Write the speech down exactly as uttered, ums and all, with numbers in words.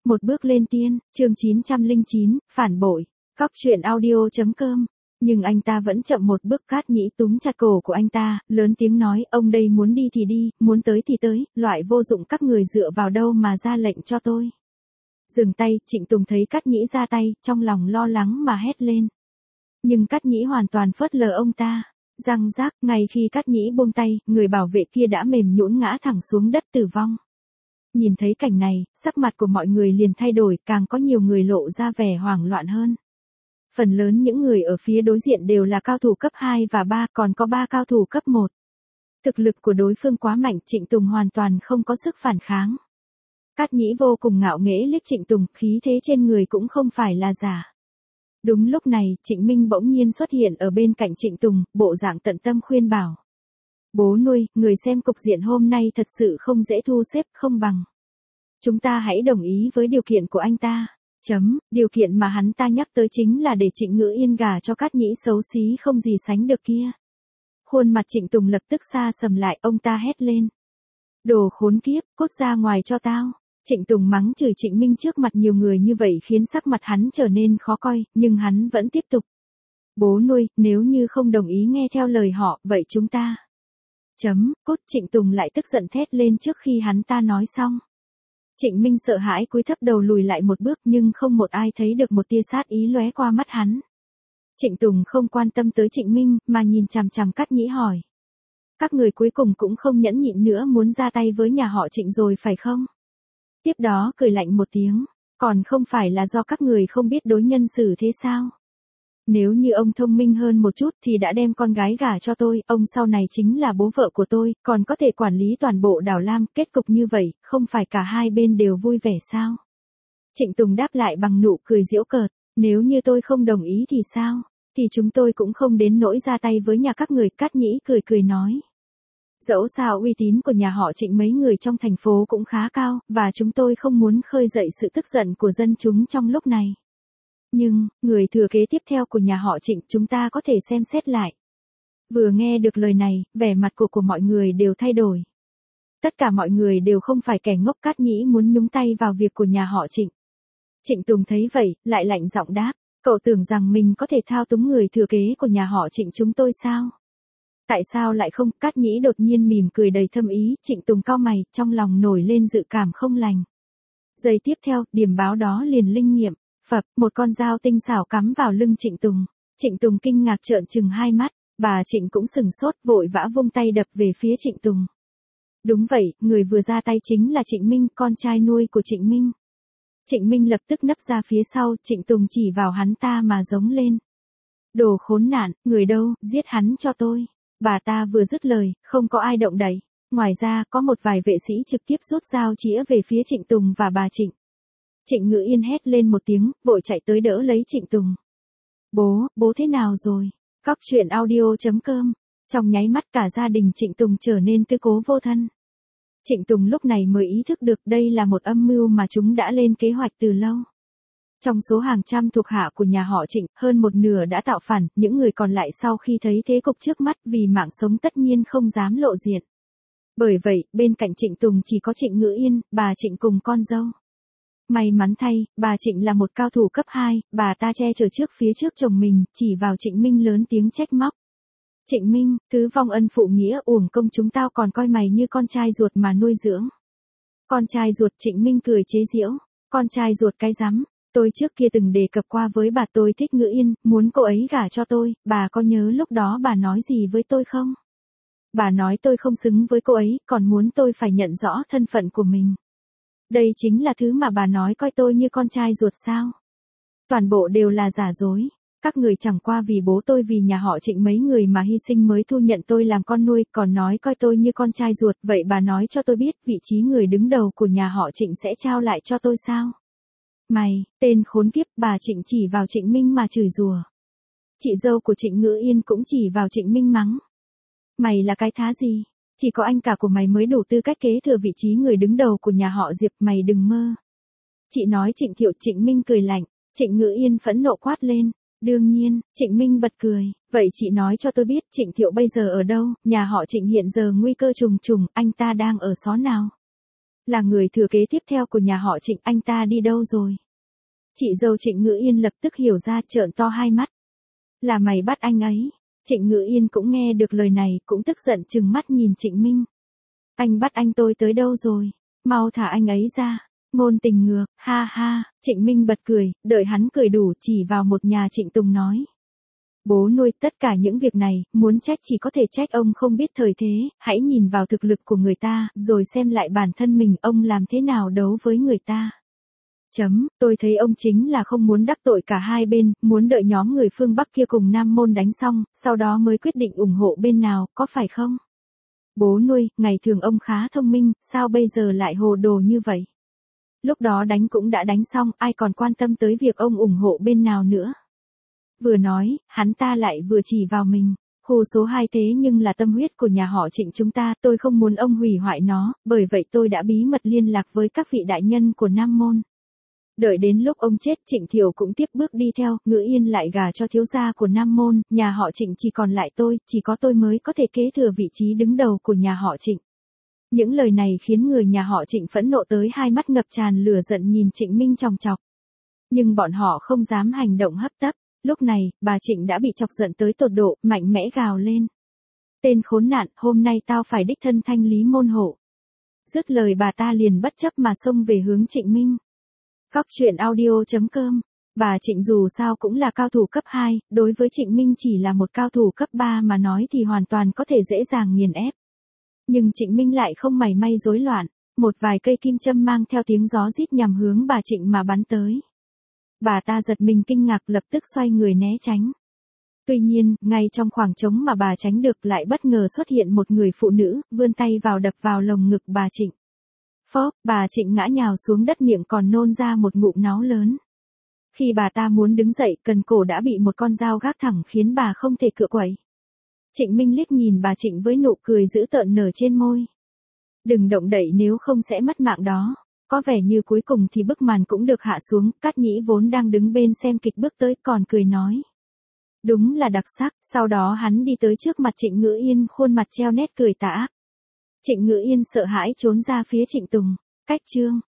Một bước lên tiên, chương chín trăm lẻ chín, phản bội. Cóc truyện audio chấm com. Nhưng anh ta vẫn chậm một bước. Cát Nhĩ túm chặt cổ của anh ta, lớn tiếng nói, ông đây muốn đi thì đi, muốn tới thì tới, loại vô dụng các người dựa vào đâu mà ra lệnh cho tôi. Dừng tay, Trịnh Tùng thấy Cát Nhĩ ra tay, trong lòng lo lắng mà hét lên. Nhưng Cát Nhĩ hoàn toàn phớt lờ ông ta. Răng rác, ngay khi Cát Nhĩ buông tay, người bảo vệ kia đã mềm nhũn ngã thẳng xuống đất tử vong. Nhìn thấy cảnh này, sắc mặt của mọi người liền thay đổi, càng có nhiều người lộ ra vẻ hoảng loạn hơn. Phần lớn những người ở phía đối diện đều là cao thủ cấp hai và ba, còn có ba cao thủ cấp một. Thực lực của đối phương quá mạnh, Trịnh Tùng hoàn toàn không có sức phản kháng. Cát Nhĩ vô cùng ngạo nghễ liếc Trịnh Tùng, khí thế trên người cũng không phải là giả. Đúng lúc này, Trịnh Minh bỗng nhiên xuất hiện ở bên cạnh Trịnh Tùng, bộ dạng tận tâm khuyên bảo. Bố nuôi, người xem cục diện hôm nay thật sự không dễ thu xếp, không bằng. Chúng ta hãy đồng ý với điều kiện của anh ta. Chấm, điều kiện mà hắn ta nhắc tới chính là để Trịnh Ngữ Yên gả cho Cát Nhĩ xấu xí không gì sánh được kia. Khuôn mặt Trịnh Tùng lập tức xa sầm lại, ông ta hét lên. Đồ khốn kiếp, cút ra ngoài cho tao. Trịnh Tùng mắng chửi Trịnh Minh trước mặt nhiều người như vậy khiến sắc mặt hắn trở nên khó coi, nhưng hắn vẫn tiếp tục. Bố nuôi, nếu như không đồng ý nghe theo lời họ, vậy chúng ta. Chấm, cút. Trịnh Tùng lại tức giận thét lên trước khi hắn ta nói xong. Trịnh Minh sợ hãi cúi thấp đầu lùi lại một bước, nhưng không một ai thấy được một tia sát ý lóe qua mắt hắn. Trịnh Tùng không quan tâm tới Trịnh Minh, mà nhìn chằm chằm Cát Nhĩ hỏi. Các người cuối cùng cũng không nhẫn nhịn nữa muốn ra tay với nhà họ Trịnh rồi phải không? Tiếp đó cười lạnh một tiếng, còn không phải là do các người không biết đối nhân xử thế sao? Nếu như ông thông minh hơn một chút thì đã đem con gái gả cho tôi, ông sau này chính là bố vợ của tôi, còn có thể quản lý toàn bộ đảo Lam, kết cục như vậy, không phải cả hai bên đều vui vẻ sao? Trịnh Tùng đáp lại bằng nụ cười giễu cợt, nếu như tôi không đồng ý thì sao? Thì chúng tôi cũng không đến nỗi ra tay với nhà các người. Cát Nhĩ cười cười nói. Dẫu sao uy tín của nhà họ Trịnh mấy người trong thành phố cũng khá cao, và chúng tôi không muốn khơi dậy sự tức giận của dân chúng trong lúc này. Nhưng, người thừa kế tiếp theo của nhà họ Trịnh chúng ta có thể xem xét lại. Vừa nghe được lời này, vẻ mặt của của mọi người đều thay đổi. Tất cả mọi người đều không phải kẻ ngốc. Cát Nhĩ muốn nhúng tay vào việc của nhà họ Trịnh. Trịnh Tùng thấy vậy, lại lạnh giọng đáp, cậu tưởng rằng mình có thể thao túng người thừa kế của nhà họ Trịnh chúng tôi sao? Tại sao lại không? Cát Nhĩ đột nhiên mỉm cười đầy thâm ý. Trịnh Tùng cau mày, trong lòng nổi lên dự cảm không lành. Giây tiếp theo, điểm báo đó liền linh nghiệm. Phập, một con dao tinh xảo cắm vào lưng Trịnh Tùng. Trịnh Tùng kinh ngạc trợn trừng hai mắt, bà Trịnh cũng sừng sốt, vội vã vung tay đập về phía Trịnh Tùng. Đúng vậy, người vừa ra tay chính là Trịnh Minh, con trai nuôi của Trịnh Minh. Trịnh Minh lập tức nấp ra phía sau, Trịnh Tùng chỉ vào hắn ta mà giống lên. Đồ khốn nạn, người đâu, giết hắn cho tôi. Bà ta vừa dứt lời, không có ai động đậy. Ngoài ra, có một vài vệ sĩ trực tiếp rút dao chĩa về phía Trịnh Tùng và bà Trịnh. Trịnh Ngữ Yên hét lên một tiếng, vội chạy tới đỡ lấy Trịnh Tùng. Bố, bố thế nào rồi? Cóc truyện audio chấm com. Trong nháy mắt cả gia đình Trịnh Tùng trở nên tư cố vô thân. Trịnh Tùng lúc này mới ý thức được đây là một âm mưu mà chúng đã lên kế hoạch từ lâu. Trong số hàng trăm thuộc hạ của nhà họ Trịnh, hơn một nửa đã tạo phản, những người còn lại sau khi thấy thế cục trước mắt vì mạng sống tất nhiên không dám lộ diện. Bởi vậy, bên cạnh Trịnh Tùng chỉ có Trịnh Ngữ Yên, bà Trịnh cùng con dâu. May mắn thay, bà Trịnh là một cao thủ cấp hai, bà ta che chở trước phía trước chồng mình, chỉ vào Trịnh Minh lớn tiếng trách móc. Trịnh Minh, thứ vong ân phụ nghĩa, uổng công chúng tao còn coi mày như con trai ruột mà nuôi dưỡng. Con trai ruột? Trịnh Minh cười chế giễu. Con trai ruột cái rắm, tôi trước kia từng đề cập qua với bà tôi thích Ngữ Yên, muốn cô ấy gả cho tôi, bà có nhớ lúc đó bà nói gì với tôi không? Bà nói tôi không xứng với cô ấy, còn muốn tôi phải nhận rõ thân phận của mình. Đây chính là thứ mà bà nói coi tôi như con trai ruột sao? Toàn bộ đều là giả dối. Các người chẳng qua vì bố tôi vì nhà họ Trịnh mấy người mà hy sinh mới thu nhận tôi làm con nuôi, còn nói coi tôi như con trai ruột. Vậy bà nói cho tôi biết vị trí người đứng đầu của nhà họ Trịnh sẽ trao lại cho tôi sao? Mày, tên khốn kiếp. Bà Trịnh chỉ vào Trịnh Minh mà chửi rủa. Chị dâu của Trịnh Ngữ Yên cũng chỉ vào Trịnh Minh mắng. Mày là cái thá gì? Chỉ có anh cả của mày mới đủ tư cách kế thừa vị trí người đứng đầu của nhà họ Diệp, mày đừng mơ. Chị nói Trịnh Thiệu. Trịnh Minh cười lạnh. Trịnh Ngữ Yên phẫn nộ quát lên. Đương nhiên, Trịnh Minh bật cười. Vậy chị nói cho tôi biết Trịnh Thiệu bây giờ ở đâu? Nhà họ Trịnh hiện giờ nguy cơ trùng trùng, anh ta đang ở xó nào? Là người thừa kế tiếp theo của nhà họ Trịnh, anh ta đi đâu rồi? Chị dâu Trịnh Ngữ Yên lập tức hiểu ra, trợn to hai mắt. Là mày bắt anh ấy. Trịnh Ngữ Yên cũng nghe được lời này, cũng tức giận trừng mắt nhìn Trịnh Minh. Anh bắt anh tôi tới đâu rồi? Mau thả anh ấy ra. Ngôn tình ngược, ha ha. Trịnh Minh bật cười, đợi hắn cười đủ, chỉ vào một nhà Trịnh Tùng nói. Bố nuôi, tất cả những việc này, muốn trách chỉ có thể trách ông không biết thời thế, hãy nhìn vào thực lực của người ta, rồi xem lại bản thân mình, ông làm thế nào đấu với người ta. Chấm, tôi thấy ông chính là không muốn đắc tội cả hai bên, muốn đợi nhóm người phương Bắc kia cùng Nam Môn đánh xong, sau đó mới quyết định ủng hộ bên nào, có phải không? Bố nuôi, ngày thường ông khá thông minh, sao bây giờ lại hồ đồ như vậy? Lúc đó đánh cũng đã đánh xong, ai còn quan tâm tới việc ông ủng hộ bên nào nữa? Vừa nói, hắn ta lại vừa chỉ vào mình. Khu số hai thế nhưng là tâm huyết của nhà họ Trịnh chúng ta, tôi không muốn ông hủy hoại nó, bởi vậy tôi đã bí mật liên lạc với các vị đại nhân của Nam Môn. Đợi đến lúc ông chết, Trịnh Thiệu cũng tiếp bước đi theo, Ngữ Yên lại gả cho thiếu gia của Nam Môn, nhà họ Trịnh chỉ còn lại tôi, chỉ có tôi mới có thể kế thừa vị trí đứng đầu của nhà họ Trịnh. Những lời này khiến người nhà họ Trịnh phẫn nộ tới hai mắt ngập tràn lửa giận nhìn Trịnh Minh chòng chọc. Nhưng bọn họ không dám hành động hấp tấp. Lúc này, bà Trịnh đã bị chọc giận tới tột độ, mạnh mẽ gào lên. Tên khốn nạn, hôm nay tao phải đích thân thanh lý môn hộ. Dứt lời bà ta liền bất chấp mà xông về hướng Trịnh Minh. Cóc truyện audio chấm com. Bà Trịnh dù sao cũng là cao thủ cấp hai, đối với Trịnh Minh chỉ là một cao thủ cấp ba mà nói thì hoàn toàn có thể dễ dàng nghiền ép. Nhưng Trịnh Minh lại không mảy may rối loạn, một vài cây kim châm mang theo tiếng gió rít nhằm hướng bà Trịnh mà bắn tới. Bà ta giật mình kinh ngạc, lập tức xoay người né tránh. Tuy nhiên, ngay trong khoảng trống mà bà tránh được lại bất ngờ xuất hiện một người phụ nữ, vươn tay vào đập vào lồng ngực bà Trịnh. Phóp, bà Trịnh ngã nhào xuống đất, miệng còn nôn ra một ngụm náu lớn. Khi bà ta muốn đứng dậy, cần cổ đã bị một con dao gác thẳng khiến bà không thể cựa quậy. Trịnh Minh liếc nhìn bà Trịnh với nụ cười dữ tợn nở trên môi. Đừng động đậy nếu không sẽ mất mạng đó. Có vẻ như cuối cùng thì bức màn cũng được hạ xuống, Cát Nhĩ vốn đang đứng bên xem kịch bước tới còn cười nói. Đúng là đặc sắc, sau đó hắn đi tới trước mặt Trịnh Ngữ Yên, khuôn mặt treo nét cười tà ác. Trịnh Ngữ Yên sợ hãi trốn ra phía Trịnh Tùng. Cách chương.